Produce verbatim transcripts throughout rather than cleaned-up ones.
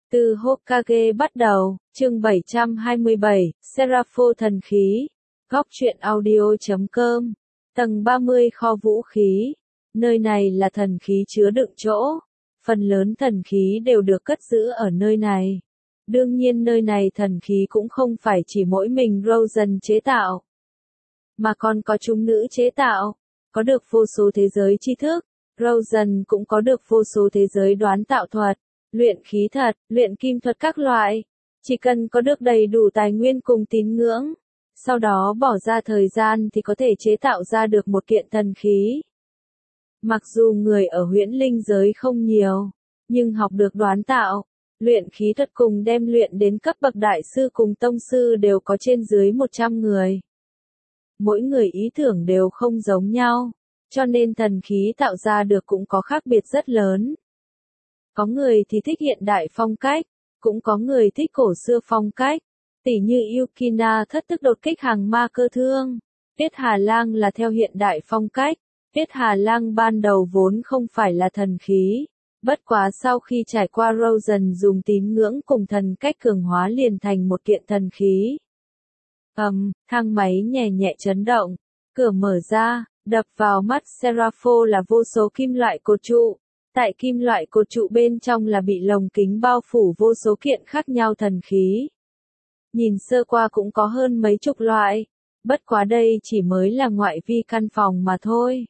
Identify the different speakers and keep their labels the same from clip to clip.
Speaker 1: Từ Hokage bắt đầu, chương bảy trăm hai mươi bảy, Serapho thần khí. Góc truyện audio chấm com. Tầng ba mươi kho vũ khí. Nơi này là thần khí chứa đựng chỗ. Phần lớn thần khí đều được cất giữ ở nơi này. Đương nhiên nơi này thần khí cũng không phải chỉ mỗi mình Rosen chế tạo, mà còn có chúng nữ chế tạo. Có được vô số thế giới tri thức, Rosen cũng có được vô số thế giới đoán tạo thuật, luyện khí thuật, luyện kim thuật các loại. Chỉ cần có được đầy đủ tài nguyên cùng tín ngưỡng, sau đó bỏ ra thời gian thì có thể chế tạo ra được một kiện thần khí. Mặc dù người ở huyễn linh giới không nhiều, nhưng học được đoán tạo, luyện khí thuật cùng đem luyện đến cấp bậc đại sư cùng tông sư đều có trên dưới một trăm người. Mỗi người ý tưởng đều không giống nhau, cho nên thần khí tạo ra được cũng có khác biệt rất lớn. Có người thì thích hiện đại phong cách, cũng có người thích cổ xưa phong cách, tỉ như Yukina thất thức đột kích hàng ma cơ thương. Tiết Hà Lang là theo hiện đại phong cách. Tiết Hà Lang ban đầu vốn không phải là thần khí, bất quá sau khi trải qua Rosen dùng tín ngưỡng cùng thần cách cường hóa liền thành một kiện thần khí. Ầm, um, thang máy nhẹ nhẹ chấn động, cửa mở ra, đập vào mắt Serapho là vô số kim loại cột trụ. Tại kim loại cột trụ bên trong là bị lồng kính bao phủ vô số kiện khác nhau thần khí. Nhìn sơ qua cũng có hơn mấy chục loại, bất quá đây chỉ mới là ngoại vi căn phòng mà thôi.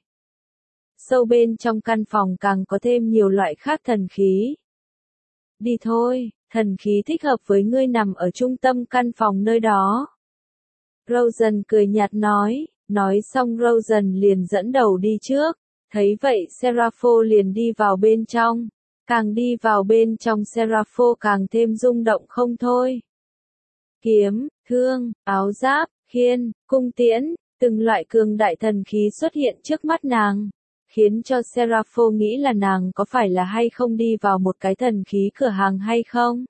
Speaker 1: Sâu bên trong căn phòng càng có thêm nhiều loại khác thần khí. Đi thôi, thần khí thích hợp với ngươi nằm ở trung tâm căn phòng nơi đó. Rosen cười nhạt nói, nói xong Rosen liền dẫn đầu đi trước. Thấy vậy Serapho liền đi vào bên trong, càng đi vào bên trong Serapho càng thêm rung động không thôi. Kiếm, thương, áo giáp, khiên, cung tiễn, từng loại cường đại thần khí xuất hiện trước mắt nàng, khiến cho Serapho nghĩ là nàng có phải là hay không đi vào một cái thần khí cửa hàng hay không.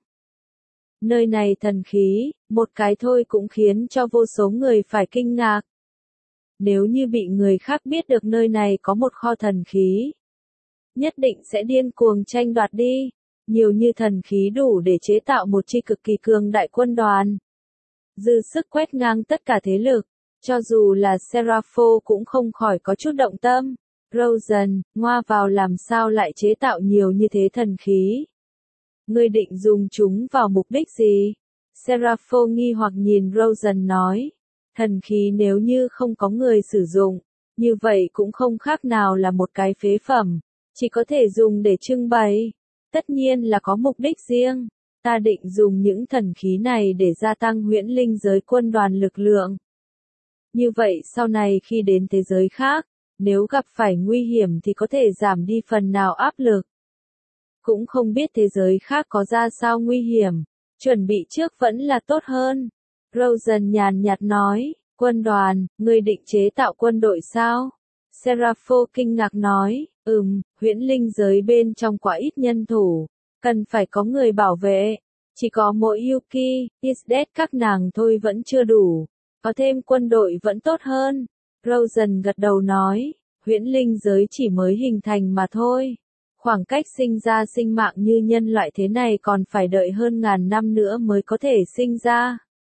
Speaker 1: Nơi này thần khí, một cái thôi cũng khiến cho vô số người phải kinh ngạc. Nếu như bị người khác biết được nơi này có một kho thần khí, nhất định sẽ điên cuồng tranh đoạt đi. Nhiều như thần khí đủ để chế tạo một chi cực kỳ cường đại quân đoàn, dư sức quét ngang tất cả thế lực. Cho dù là Serapho cũng không khỏi có chút động tâm. Rosen, ngoa vào làm sao lại chế tạo nhiều như thế thần khí? Ngươi định dùng chúng vào mục đích gì? Serapho nghi hoặc nhìn Rosen nói. Thần khí nếu như không có người sử dụng, như vậy cũng không khác nào là một cái phế phẩm, chỉ có thể dùng để trưng bày. Tất nhiên là có mục đích riêng, ta định dùng những thần khí này để gia tăng huyễn linh giới quân đoàn lực lượng. Như vậy sau này khi đến thế giới khác, nếu gặp phải nguy hiểm thì có thể giảm đi phần nào áp lực. Cũng không biết thế giới khác có ra sao nguy hiểm, chuẩn bị trước vẫn là tốt hơn. Rosen nhàn nhạt nói, quân đoàn, ngươi định chế tạo quân đội sao? Serapho kinh ngạc nói, ừm, huyễn linh giới bên trong quá ít nhân thủ, cần phải có người bảo vệ, chỉ có mỗi Yuki, Isdet các nàng thôi vẫn chưa đủ, có thêm quân đội vẫn tốt hơn. Rosen gật đầu nói, huyễn linh giới chỉ mới hình thành mà thôi. Khoảng cách sinh ra sinh mạng như nhân loại thế này còn phải đợi hơn ngàn năm nữa mới có thể sinh ra.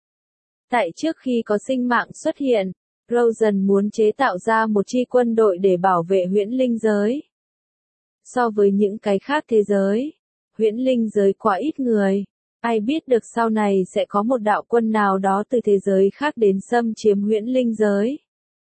Speaker 1: Tại trước khi có sinh mạng xuất hiện, Rosen muốn chế tạo ra một chi quân đội để bảo vệ huyễn linh giới. So với những cái khác thế giới, huyễn linh giới quá ít người, ai biết được sau này sẽ có một đạo quân nào đó từ thế giới khác đến xâm chiếm huyễn linh giới.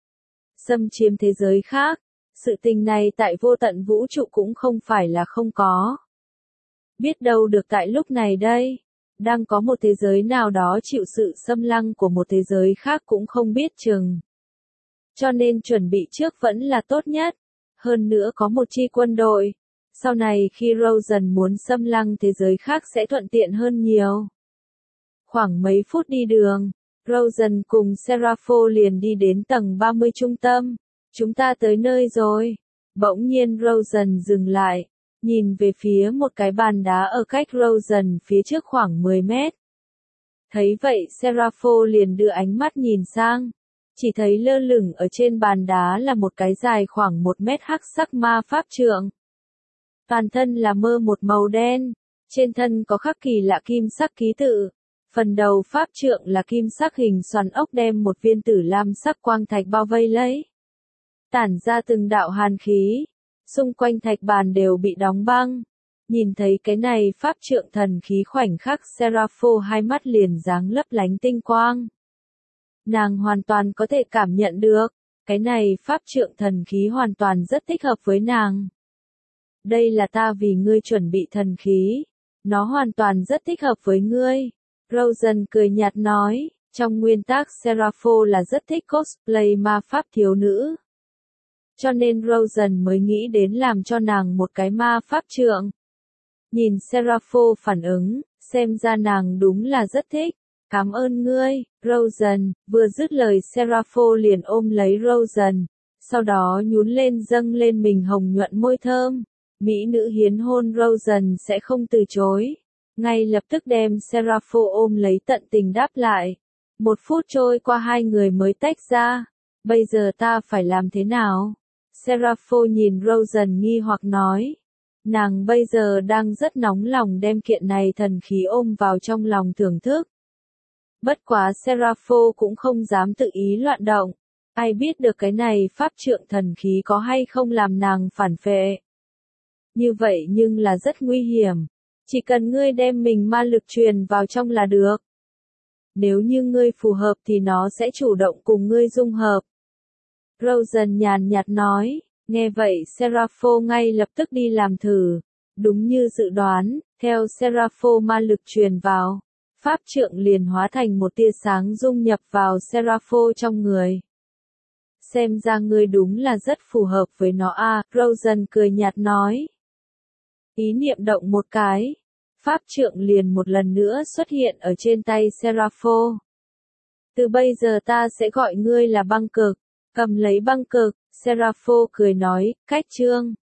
Speaker 1: Xâm chiếm thế giới khác, sự tình này tại vô tận vũ trụ cũng không phải là không có. Biết đâu được tại lúc này đây, đang có một thế giới nào đó chịu sự xâm lăng của một thế giới khác cũng không biết chừng. Cho nên chuẩn bị trước vẫn là tốt nhất. Hơn nữa có một chi quân đội, sau này khi Rosen muốn xâm lăng thế giới khác sẽ thuận tiện hơn nhiều. Khoảng mấy phút đi đường, Rosen cùng Serapho liền đi đến tầng ba mươi trung tâm. Chúng ta tới nơi rồi. Bỗng nhiên Rosen dừng lại, nhìn về phía một cái bàn đá ở cách Rosen phía trước khoảng mười mét. Thấy vậy Serapho liền đưa ánh mắt nhìn sang. Chỉ thấy lơ lửng ở trên bàn đá là một cái dài khoảng một mét hắc sắc ma pháp trượng. Toàn thân là mơ một màu đen, Trên thân có khắc kỳ lạ kim sắc ký tự. Phần đầu pháp trượng là kim sắc hình xoắn ốc đem một viên tử lam sắc quang thạch bao vây lấy. Tản ra từng đạo hàn khí. Xung quanh thạch bàn đều bị đóng băng. Nhìn thấy cái này pháp trượng thần khí khoảnh khắc Serapho hai mắt liền giáng lấp lánh tinh quang. Nàng hoàn toàn có thể cảm nhận được, cái này pháp trượng thần khí hoàn toàn rất thích hợp với nàng. Đây là ta vì ngươi chuẩn bị thần khí, nó hoàn toàn rất thích hợp với ngươi. Rosen cười nhạt nói, trong nguyên tắc Serapho là rất thích cosplay ma pháp thiếu nữ. Cho nên Rosen mới nghĩ đến làm cho nàng một cái ma pháp trượng. Nhìn Serapho phản ứng, xem ra nàng đúng là rất thích. Cảm ơn ngươi, Rosen. Vừa dứt lời Serapho liền ôm lấy Rosen, sau đó nhún lên dâng lên mình hồng nhuận môi thơm. Mỹ nữ hiến hôn Rosen sẽ không từ chối. Ngay lập tức đem Serapho ôm lấy tận tình đáp lại. Một phút trôi qua hai người mới tách ra. Bây giờ ta phải làm thế nào? Serapho nhìn Rosen nghi hoặc nói. Nàng bây giờ đang rất nóng lòng đem kiện này thần khí ôm vào trong lòng thưởng thức. Bất quá Serapho cũng không dám tự ý loạn động. Ai biết được cái này pháp trượng thần khí có hay không làm nàng phản phệ. Như vậy nhưng là rất nguy hiểm. Chỉ cần ngươi đem mình ma lực truyền vào trong là được. Nếu như ngươi phù hợp thì nó sẽ chủ động cùng ngươi dung hợp. Rosen nhàn nhạt nói. Nghe vậy Serapho ngay lập tức đi làm thử. Đúng như dự đoán, theo Serapho ma lực truyền vào, pháp trượng liền hóa thành một tia sáng dung nhập vào Serapho trong người. Xem ra ngươi đúng là rất phù hợp với nó a, à, Rosen cười nhạt nói. Ý niệm động một cái, pháp trượng liền một lần nữa xuất hiện ở trên tay Serapho. Từ bây giờ ta sẽ gọi ngươi là băng cực, cầm lấy băng cực. Serapho cười nói, cách chương.